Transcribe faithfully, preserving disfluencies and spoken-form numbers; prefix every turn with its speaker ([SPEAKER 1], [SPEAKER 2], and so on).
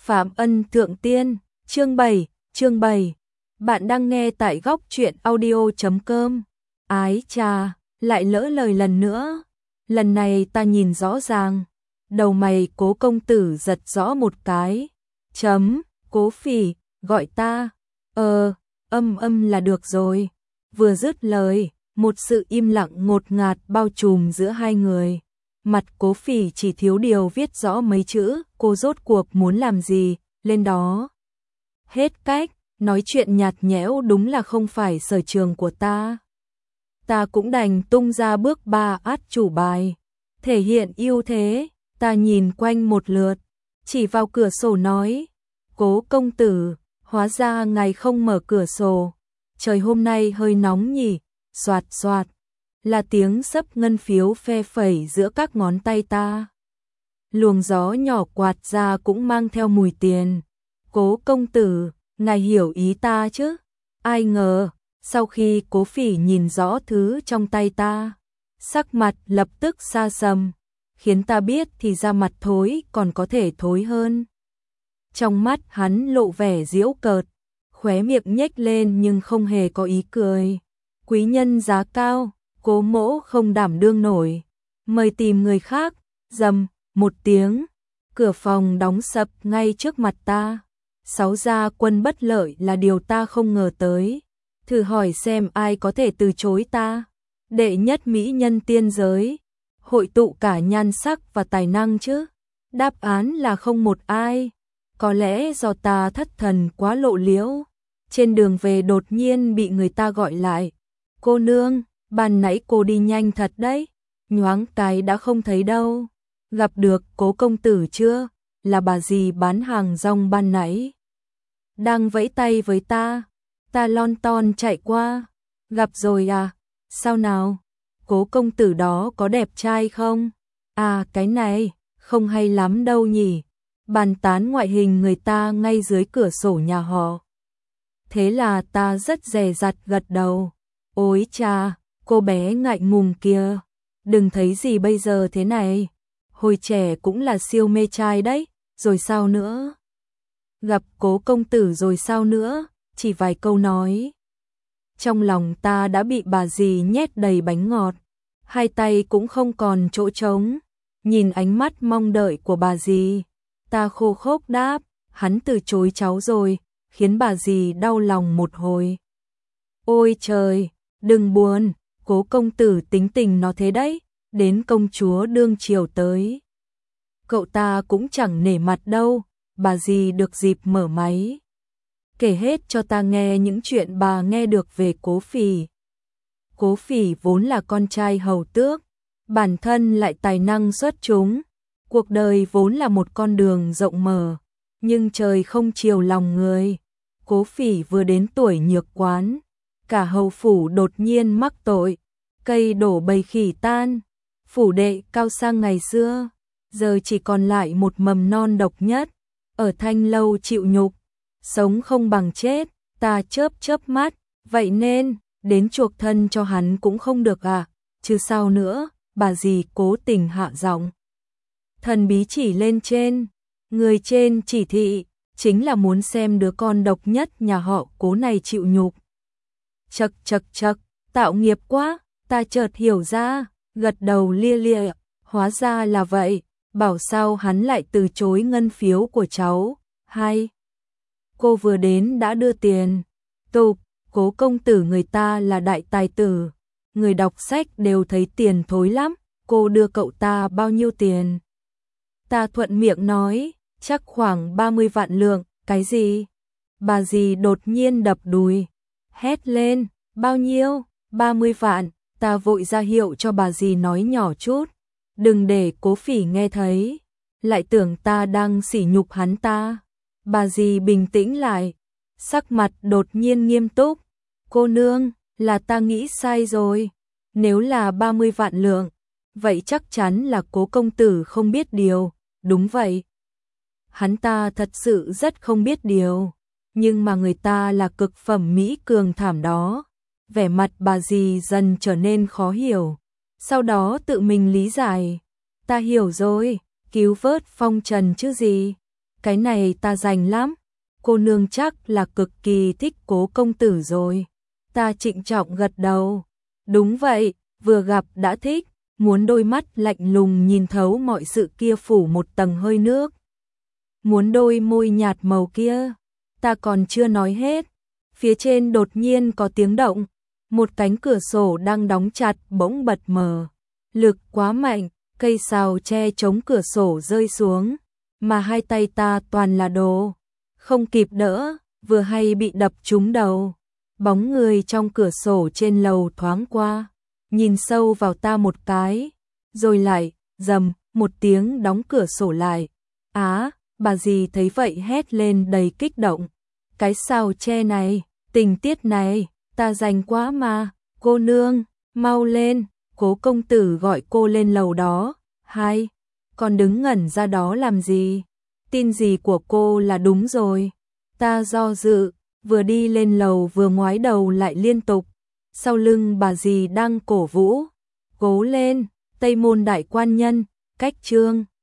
[SPEAKER 1] Phạm Ân Thượng Tiên, chương bảy, chương bảy. Bạn đang nghe tại góc truyện audio chấm com. Ái chà, lại lỡ lời lần nữa. Lần này ta nhìn rõ ràng. Đầu mày Cố công tử giật rõ một cái. Chấm, Cố Phỉ, gọi ta. Ờ, âm âm là được rồi. Vừa dứt lời, một sự im lặng ngột ngạt bao trùm giữa hai người. Mặt Cố Phỉ chỉ thiếu điều viết rõ mấy chữ, cô rốt cuộc muốn làm gì, lên đó. Hết cách, nói chuyện nhạt nhẽo đúng là không phải sở trường của ta. Ta cũng đành tung ra bước ba át chủ bài. Thể hiện ưu thế, ta nhìn quanh một lượt, chỉ vào cửa sổ nói. Cố công tử, hóa ra ngài không mở cửa sổ. Trời hôm nay hơi nóng nhỉ, xoạt xoạt. Là tiếng sấp ngân phiếu phe phẩy giữa các ngón tay ta. Luồng gió nhỏ quạt ra cũng mang theo mùi tiền. Cố công tử, ngài hiểu ý ta chứ? Ai ngờ, sau khi Cố Phỉ nhìn rõ thứ trong tay ta, sắc mặt lập tức xa sầm, khiến ta biết thì ra mặt thối còn có thể thối hơn. Trong mắt hắn lộ vẻ giễu cợt, khóe miệng nhếch lên nhưng không hề có ý cười. Quý nhân giá cao, Cố mỗ không đảm đương nổi, mời tìm người khác. Rầm một tiếng, cửa phòng đóng sập ngay trước mặt ta. Sáu gia quân bất lợi là điều ta không ngờ tới. Thử hỏi xem ai có thể từ chối ta. Đệ nhất mỹ nhân tiên giới, hội tụ cả nhan sắc và tài năng chứ. Đáp án là không một ai. Có lẽ do ta thất thần quá lộ liễu. Trên đường về đột nhiên bị người ta gọi lại. Cô nương, ban nãy cô đi nhanh thật đấy. Nhoáng cái đã không thấy đâu. Gặp được Cố công tử chưa? Là bà dì bán hàng rong ban nãy. Đang vẫy tay với ta. Ta lon ton chạy qua. Gặp rồi à? Sao nào? Cố công tử đó có đẹp trai không? À cái này, không hay lắm đâu nhỉ. Bàn tán ngoại hình người ta ngay dưới cửa sổ nhà họ. Thế là ta rất dè dặt gật đầu. Ôi cha, cô bé ngại ngùng kia. Đừng thấy gì bây giờ thế này. Hồi trẻ cũng là siêu mê trai đấy. Rồi sao nữa? Gặp Cố công tử rồi sao nữa? Chỉ vài câu nói. Trong lòng ta đã bị bà dì nhét đầy bánh ngọt. Hai tay cũng không còn chỗ trống. Nhìn ánh mắt mong đợi của bà dì, ta khô khốc đáp, hắn từ chối cháu rồi, khiến bà dì đau lòng một hồi. Ôi trời, đừng buồn, Cố công tử tính tình nó thế đấy, đến công chúa đương triều tới. Cậu ta cũng chẳng nể mặt đâu. Bà dì được dịp mở máy, kể hết cho ta nghe những chuyện bà nghe được về Cố Phỉ. Cố Phỉ vốn là con trai hầu tước, bản thân lại tài năng xuất chúng. Cuộc đời vốn là một con đường rộng mở, nhưng trời không chiều lòng người. Cố Phỉ vừa đến tuổi nhược quán, cả hầu phủ đột nhiên mắc tội, cây đổ bầy khỉ tan. Phủ đệ cao sang ngày xưa, giờ chỉ còn lại một mầm non độc nhất. Ở Thanh lâu chịu nhục, sống không bằng chết. Ta chớp chớp mắt, vậy nên đến chuộc thân cho hắn cũng không được à? Chứ sao nữa? Bà dì cố tình hạ giọng, thần bí chỉ lên trên. Người trên chỉ thị chính là muốn xem đứa con độc nhất nhà họ Cố này chịu nhục. Chậc chậc chậc, tạo nghiệp quá. Ta chợt hiểu ra, gật đầu lia lịa. Hóa ra là vậy. Bảo sao hắn lại từ chối ngân phiếu của cháu. Hay, cô vừa đến đã đưa tiền. Tục, Cố công tử người ta là đại tài tử, người đọc sách đều thấy tiền thối lắm. Cô đưa cậu ta bao nhiêu tiền? Ta thuận miệng nói, chắc khoảng ba mươi vạn lượng. Cái gì? Bà dì đột nhiên đập đùi, hét lên, bao nhiêu? ba mươi vạn. Ta vội ra hiệu cho bà dì nói nhỏ chút, đừng để Cố Phỉ nghe thấy, lại tưởng ta đang sỉ nhục hắn ta. Bà dì bình tĩnh lại, sắc mặt đột nhiên nghiêm túc. Cô nương, là ta nghĩ sai rồi. Nếu là ba mươi vạn lượng, vậy chắc chắn là Cố công tử không biết điều. Đúng vậy, hắn ta thật sự rất không biết điều. Nhưng mà người ta là cực phẩm mỹ cường thảm đó. Vẻ mặt bà dì dần trở nên khó hiểu, sau đó tự mình lý giải. Ta hiểu rồi, cứu vớt phong trần chứ gì. cái này ta rành lắm. Cô nương chắc là cực kỳ thích Cố công tử rồi. Ta trịnh trọng gật đầu. Đúng vậy, vừa gặp đã thích, muốn đôi mắt lạnh lùng nhìn thấu mọi sự kia phủ một tầng hơi nước. Muốn đôi môi nhạt màu kia, ta còn chưa nói hết. Phía trên đột nhiên có tiếng động, một cánh cửa sổ đang đóng chặt bỗng bật mở. Lực quá mạnh, cây sào che chống cửa sổ rơi xuống, mà hai tay ta toàn là đồ. Không kịp đỡ, vừa hay bị đập trúng đầu. Bóng người trong cửa sổ trên lầu thoáng qua, nhìn sâu vào ta một cái, rồi lại, rầm, một tiếng đóng cửa sổ lại. Á, bà dì thấy vậy hét lên đầy kích động. Cái sào tre này, tình tiết này, ta rành quá mà, cô nương, mau lên, Cố công tử gọi cô lên lầu đó. Hai, còn đứng ngẩn ra đó làm gì? Tin gì của cô là đúng rồi. Ta do dự, vừa đi lên lầu vừa ngoái đầu lại liên tục. Sau lưng bà dì đang cổ vũ. Cố lên, Tây Môn đại quan nhân, cách chương.